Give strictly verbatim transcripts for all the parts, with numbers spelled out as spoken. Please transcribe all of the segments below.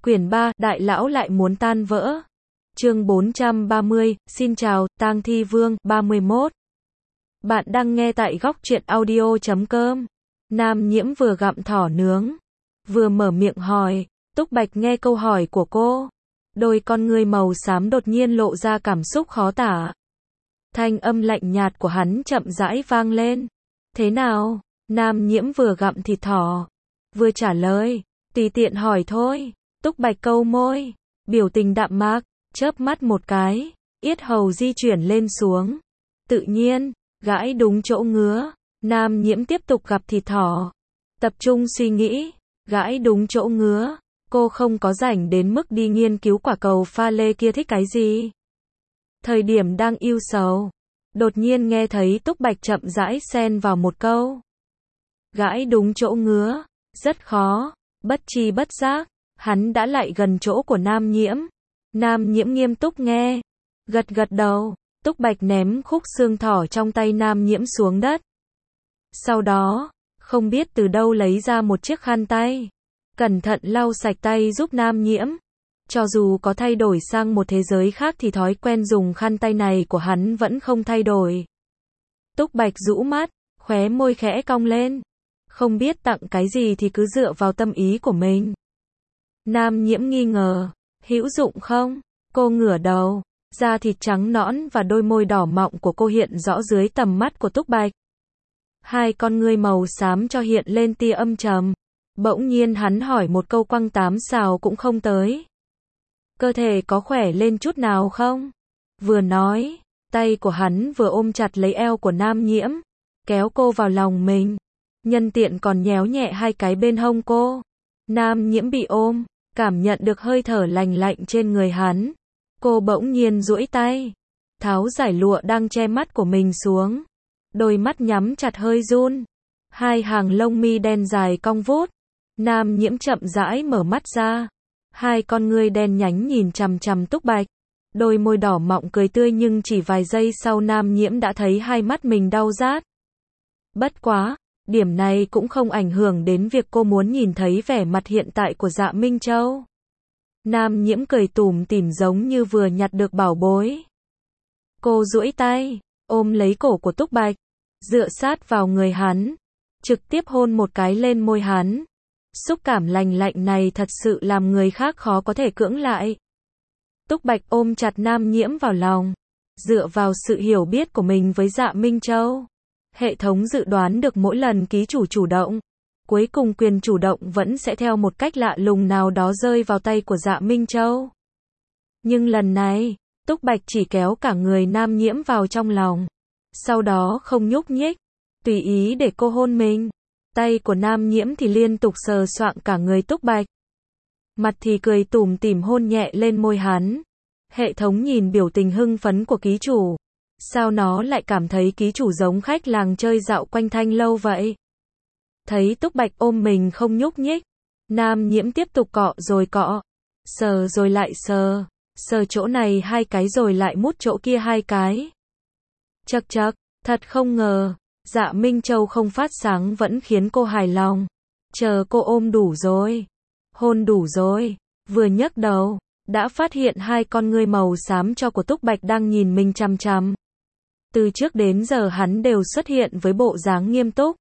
Quyển ba, Đại lão lại muốn tan vỡ. Chương bốn trăm ba mươi, xin chào, Tang Thi Vương, ba mươi mốt. Bạn đang nghe tại góc truyện audio chấm com. Nam Nhiễm vừa gặm thỏ nướng, vừa mở miệng hỏi. Túc Bạch nghe câu hỏi của cô, đôi con ngươi màu xám đột nhiên lộ ra cảm xúc khó tả. Thanh âm lạnh nhạt của hắn chậm rãi vang lên. Thế nào? Nam Nhiễm vừa gặm thịt thỏ, vừa trả lời, tùy tiện hỏi thôi. Túc Bạch câu môi, biểu tình đạm mạc, chớp mắt một cái, yết hầu di chuyển lên xuống. Tự nhiên, gãi đúng chỗ ngứa. Nam Nhiễm tiếp tục gặm thịt thỏ, tập trung suy nghĩ, gãi đúng chỗ ngứa. Cô không có rảnh đến mức đi nghiên cứu quả cầu pha lê kia thích cái gì. Thời điểm đang ưu sầu, đột nhiên nghe thấy Túc Bạch chậm rãi xen vào một câu. Gãi đúng chỗ ngứa, rất khó, bất tri bất giác, hắn đã lại gần chỗ của Nam Nhiễm. Nam Nhiễm nghiêm túc nghe, gật gật đầu. Túc Bạch ném khúc xương thỏ trong tay Nam Nhiễm xuống đất. Sau đó, không biết từ đâu lấy ra một chiếc khăn tay, cẩn thận lau sạch tay giúp Nam Nhiễm. Cho dù có thay đổi sang một thế giới khác thì thói quen dùng khăn tay này của hắn vẫn không thay đổi. Túc Bạch rũ mắt, khóe môi khẽ cong lên. Không biết tặng cái gì thì cứ dựa vào tâm ý của mình. Nam Nhiễm nghi ngờ, hữu dụng không? Cô ngửa đầu, da thịt trắng nõn và đôi môi đỏ mọng của cô hiện rõ dưới tầm mắt của Túc Bạch. Hai con ngươi màu xám cho hiện lên tia âm trầm. Bỗng nhiên hắn hỏi một câu quăng tám xào cũng không tới. Cơ thể có khỏe lên chút nào không? Vừa nói, tay của hắn vừa ôm chặt lấy eo của Nam Nhiễm, kéo cô vào lòng mình. Nhân tiện còn nhéo nhẹ hai cái bên hông cô. Nam Nhiễm bị ôm, cảm nhận được hơi thở lành lạnh trên người hắn. Cô bỗng nhiên duỗi tay, tháo giải lụa đang che mắt của mình xuống. Đôi mắt nhắm chặt hơi run. Hai hàng lông mi đen dài cong vút. Nam Nhiễm chậm rãi mở mắt ra. Hai con ngươi đen nhánh nhìn chằm chằm Túc Bạch. Đôi môi đỏ mọng cười tươi nhưng chỉ vài giây sau Nam Nhiễm đã thấy hai mắt mình đau rát. Bất quá, điểm này cũng không ảnh hưởng đến việc cô muốn nhìn thấy vẻ mặt hiện tại của Dạ Minh Châu. Nam Nhiễm cười tủm tỉm giống như vừa nhặt được bảo bối. Cô duỗi tay, ôm lấy cổ của Túc Bạch, dựa sát vào người hắn, trực tiếp hôn một cái lên môi hắn. Xúc cảm lành lạnh này thật sự làm người khác khó có thể cưỡng lại. Túc Bạch ôm chặt Nam Nhiễm vào lòng, dựa vào sự hiểu biết của mình với Dạ Minh Châu. Hệ thống dự đoán được mỗi lần ký chủ chủ động, cuối cùng quyền chủ động vẫn sẽ theo một cách lạ lùng nào đó rơi vào tay của Dạ Minh Châu. Nhưng lần này, Túc Bạch chỉ kéo cả người Nam Nhiễm vào trong lòng, sau đó không nhúc nhích, tùy ý để cô hôn mình. Tay của Nam Nhiễm thì liên tục sờ soạng cả người Túc Bạch. Mặt thì cười tủm tỉm hôn nhẹ lên môi hắn. Hệ thống nhìn biểu tình hưng phấn của ký chủ. Sao nó lại cảm thấy ký chủ giống khách làng chơi dạo quanh thanh lâu vậy? Thấy Túc Bạch ôm mình không nhúc nhích, Nam Nhiễm tiếp tục cọ rồi cọ, sờ rồi lại sờ, sờ chỗ này hai cái rồi lại mút chỗ kia hai cái. Chậc chậc, thật không ngờ, Dạ Minh Châu không phát sáng vẫn khiến cô hài lòng. Chờ cô ôm đủ rồi, hôn đủ rồi, vừa nhấc đầu, đã phát hiện hai con ngươi màu xám cho của Túc Bạch đang nhìn mình chằm chằm. Từ trước đến giờ hắn đều xuất hiện với bộ dáng nghiêm túc,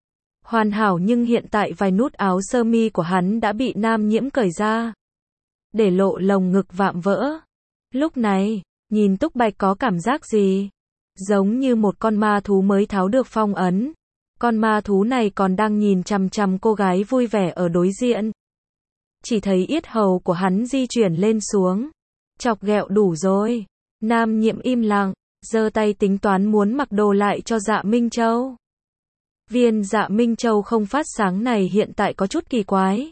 hoàn hảo, nhưng hiện tại vài nút áo sơ mi của hắn đã bị Nam Nhiễm cởi ra, để lộ lồng ngực vạm vỡ. Lúc này, nhìn Túc Bạch có cảm giác gì? Giống như một con ma thú mới tháo được phong ấn. Con ma thú này còn đang nhìn chằm chằm cô gái vui vẻ ở đối diện. Chỉ thấy yết hầu của hắn di chuyển lên xuống. Chọc ghẹo đủ rồi. Nam Nhiễm im lặng, giơ tay tính toán muốn mặc đồ lại cho Dạ Minh Châu. Viên Dạ Minh Châu không phát sáng này hiện tại có chút kỳ quái.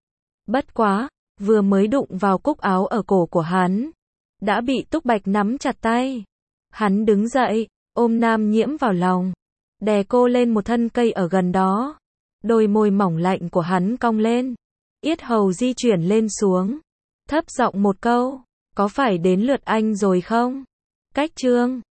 Bất quá, vừa mới đụng vào cúc áo ở cổ của hắn, đã bị Túc Bạch nắm chặt tay. Hắn đứng dậy, ôm Nam Nhiễm vào lòng, đè cô lên một thân cây ở gần đó. Đôi môi mỏng lạnh của hắn cong lên, yết hầu di chuyển lên xuống, thấp giọng một câu, có phải đến lượt anh rồi không? Cách chương